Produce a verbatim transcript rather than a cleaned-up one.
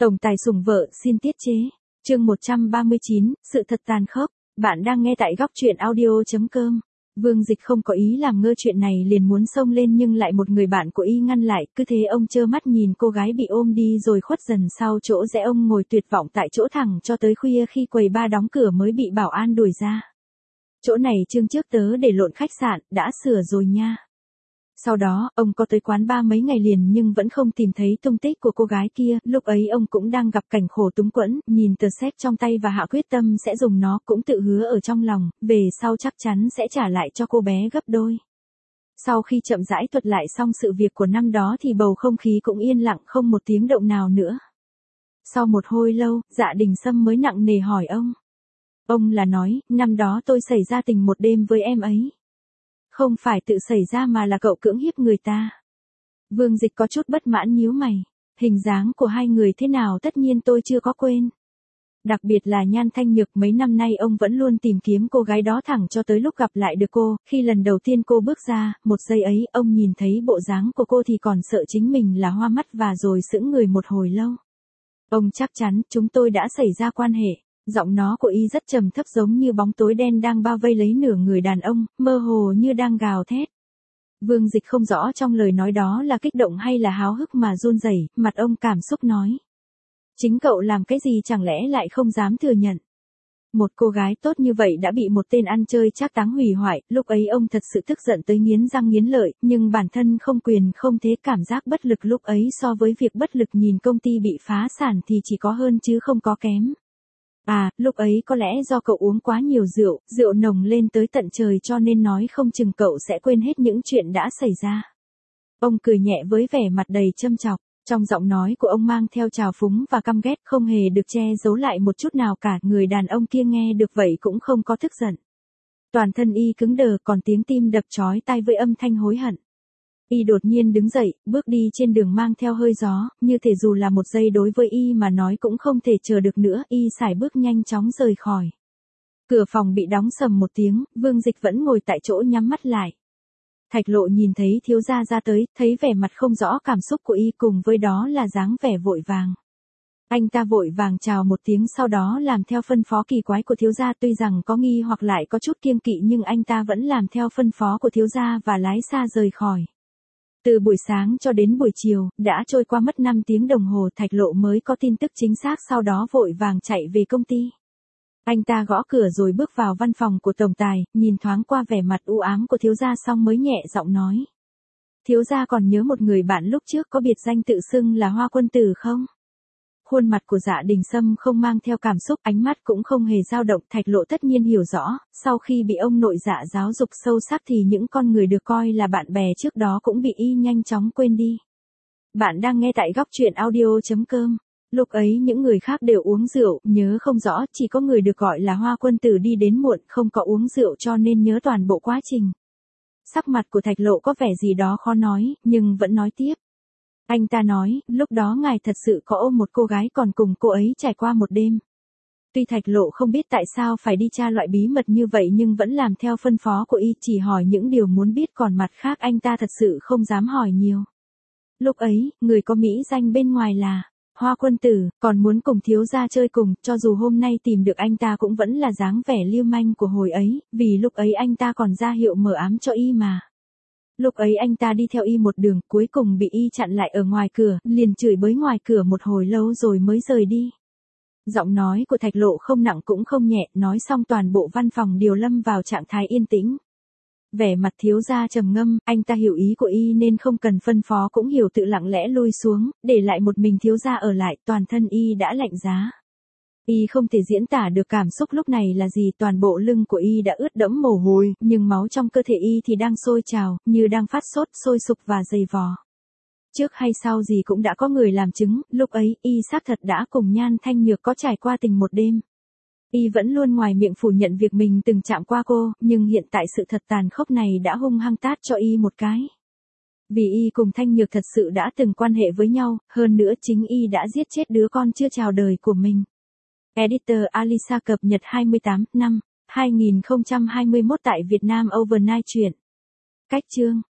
Tổng tài sủng vợ xin tiết chế. Chương một trăm ba mươi chín, sự thật tàn khốc. Bạn đang nghe tại góc truyện audio chấm com. Vương Dịch không có ý làm ngơ chuyện này, liền muốn xông lên nhưng lại một người bạn của y ngăn lại, cứ thế ông trơ mắt nhìn cô gái bị ôm đi rồi khuất dần sau chỗ rẽ. Ông ngồi tuyệt vọng tại chỗ thẳng cho tới khuya, khi quầy ba đóng cửa mới bị bảo an đuổi ra. Chỗ này chương trước tớ để lộn khách sạn, đã sửa rồi nha. Sau đó, ông có tới quán ba mấy ngày liền nhưng vẫn không tìm thấy tung tích của cô gái kia. Lúc ấy ông cũng đang gặp cảnh khổ túng quẫn, nhìn tờ séc trong tay và hạ quyết tâm sẽ dùng nó, cũng tự hứa ở trong lòng, về sau chắc chắn sẽ trả lại cho cô bé gấp đôi. Sau khi chậm rãi thuật lại xong sự việc của năm đó thì bầu không khí cũng yên lặng, không một tiếng động nào nữa. Sau một hồi lâu, Dạ Đình Sâm mới nặng nề hỏi ông. Ông là nói, năm đó tôi xảy ra tình một đêm với em ấy. Không phải tự xảy ra mà là cậu cưỡng hiếp người ta. Vương Dịch có chút bất mãn nhíu mày. Hình dáng của hai người thế nào tất nhiên tôi chưa có quên. Đặc biệt là Nhan Thanh Nhược, mấy năm nay ông vẫn luôn tìm kiếm cô gái đó thẳng cho tới lúc gặp lại được cô. Khi lần đầu tiên cô bước ra, một giây ấy ông nhìn thấy bộ dáng của cô thì còn sợ chính mình là hoa mắt và rồi sững người một hồi lâu. Ông chắc chắn chúng tôi đã xảy ra quan hệ. Giọng nó của y rất trầm thấp, giống như bóng tối đen đang bao vây lấy nửa người đàn ông, mơ hồ như đang gào thét. Vương Dịch không rõ trong lời nói đó là kích động hay là háo hức mà run rẩy, mặt ông cảm xúc nói. Chính cậu làm cái gì chẳng lẽ lại không dám thừa nhận. Một cô gái tốt như vậy đã bị một tên ăn chơi trác táng hủy hoại, lúc ấy ông thật sự tức giận tới nghiến răng nghiến lợi, nhưng bản thân không quyền không thế, cảm giác bất lực lúc ấy so với việc bất lực nhìn công ty bị phá sản thì chỉ có hơn chứ không có kém. À, lúc ấy có lẽ do cậu uống quá nhiều rượu, rượu nồng lên tới tận trời cho nên nói không chừng cậu sẽ quên hết những chuyện đã xảy ra. Ông cười nhẹ với vẻ mặt đầy châm chọc, trong giọng nói của ông mang theo trào phúng và căm ghét, không hề được che giấu lại một chút nào cả. Người đàn ông kia nghe được vậy cũng không có tức giận. Toàn thân y cứng đờ, còn tiếng tim đập chói tai với âm thanh hối hận. Y đột nhiên đứng dậy, bước đi trên đường mang theo hơi gió, như thể dù là một giây đối với y mà nói cũng không thể chờ được nữa. Y sải bước nhanh chóng rời khỏi. Cửa phòng bị đóng sầm một tiếng, Vương Dịch vẫn ngồi tại chỗ nhắm mắt lại. Thạch Lộ nhìn thấy thiếu gia ra tới, thấy vẻ mặt không rõ cảm xúc của y cùng với đó là dáng vẻ vội vàng. Anh ta vội vàng chào một tiếng, sau đó làm theo phân phó kỳ quái của thiếu gia. Tuy rằng có nghi hoặc lại có chút kiêng kỵ nhưng anh ta vẫn làm theo phân phó của thiếu gia và lái xa rời khỏi. Từ buổi sáng cho đến buổi chiều, đã trôi qua mất năm tiếng đồng hồ, Thạch Lộ mới có tin tức chính xác, sau đó vội vàng chạy về công ty. Anh ta gõ cửa rồi bước vào văn phòng của tổng tài, nhìn thoáng qua vẻ mặt u ám của thiếu gia xong mới nhẹ giọng nói. Thiếu gia còn nhớ một người bạn lúc trước có biệt danh tự xưng là Hoa Quân Tử không? Khuôn mặt của Dạ Đình Sâm không mang theo cảm xúc, ánh mắt cũng không hề dao động. Thạch Lộ tất nhiên hiểu rõ, sau khi bị ông nội Dạ giáo dục sâu sắc thì những con người được coi là bạn bè trước đó cũng bị y nhanh chóng quên đi. Bạn đang nghe tại góc truyện audio chấm com. Lúc ấy những người khác đều uống rượu, nhớ không rõ, chỉ có người được gọi là Hoa Quân Tử đi đến muộn, không có uống rượu cho nên nhớ toàn bộ quá trình. Sắc mặt của Thạch Lộ có vẻ gì đó khó nói, nhưng vẫn nói tiếp. Anh ta nói, lúc đó ngài thật sự có ôm một cô gái còn cùng cô ấy trải qua một đêm. Tuy Thạch Lộ không biết tại sao phải đi tra loại bí mật như vậy nhưng vẫn làm theo phân phó của y, chỉ hỏi những điều muốn biết, còn mặt khác anh ta thật sự không dám hỏi nhiều. Lúc ấy, người có mỹ danh bên ngoài là Hoa Quân Tử, còn muốn cùng thiếu gia chơi cùng, cho dù hôm nay tìm được anh ta cũng vẫn là dáng vẻ lưu manh của hồi ấy, vì lúc ấy anh ta còn ra hiệu mờ ám cho y mà. Lúc ấy anh ta đi theo y một đường, cuối cùng bị y chặn lại ở ngoài cửa, liền chửi bới ngoài cửa một hồi lâu rồi mới rời đi. Giọng nói của Thạch Lộ không nặng cũng không nhẹ, nói xong toàn bộ văn phòng đều lâm vào trạng thái yên tĩnh. Vẻ mặt thiếu gia trầm ngâm, anh ta hiểu ý của y nên không cần phân phó cũng hiểu, tự lặng lẽ lui xuống, để lại một mình thiếu gia ở lại. Toàn thân y đã lạnh giá. Y không thể diễn tả được cảm xúc lúc này là gì, toàn bộ lưng của y đã ướt đẫm mồ hôi, nhưng máu trong cơ thể y thì đang sôi trào, như đang phát sốt, sôi sục và dày vò. Trước hay sau gì cũng đã có người làm chứng, lúc ấy y xác thật đã cùng Nhan Thanh Nhược có trải qua tình một đêm. Y vẫn luôn ngoài miệng phủ nhận việc mình từng chạm qua cô, nhưng hiện tại sự thật tàn khốc này đã hung hăng tát cho y một cái. Vì y cùng Thanh Nhược thật sự đã từng quan hệ với nhau, hơn nữa chính y đã giết chết đứa con chưa chào đời của mình. Editor Alisa cập nhật hai mươi tám năm hai nghìn không trăm hai mươi mốt tại Việt Nam Overnight truyện. Cách chương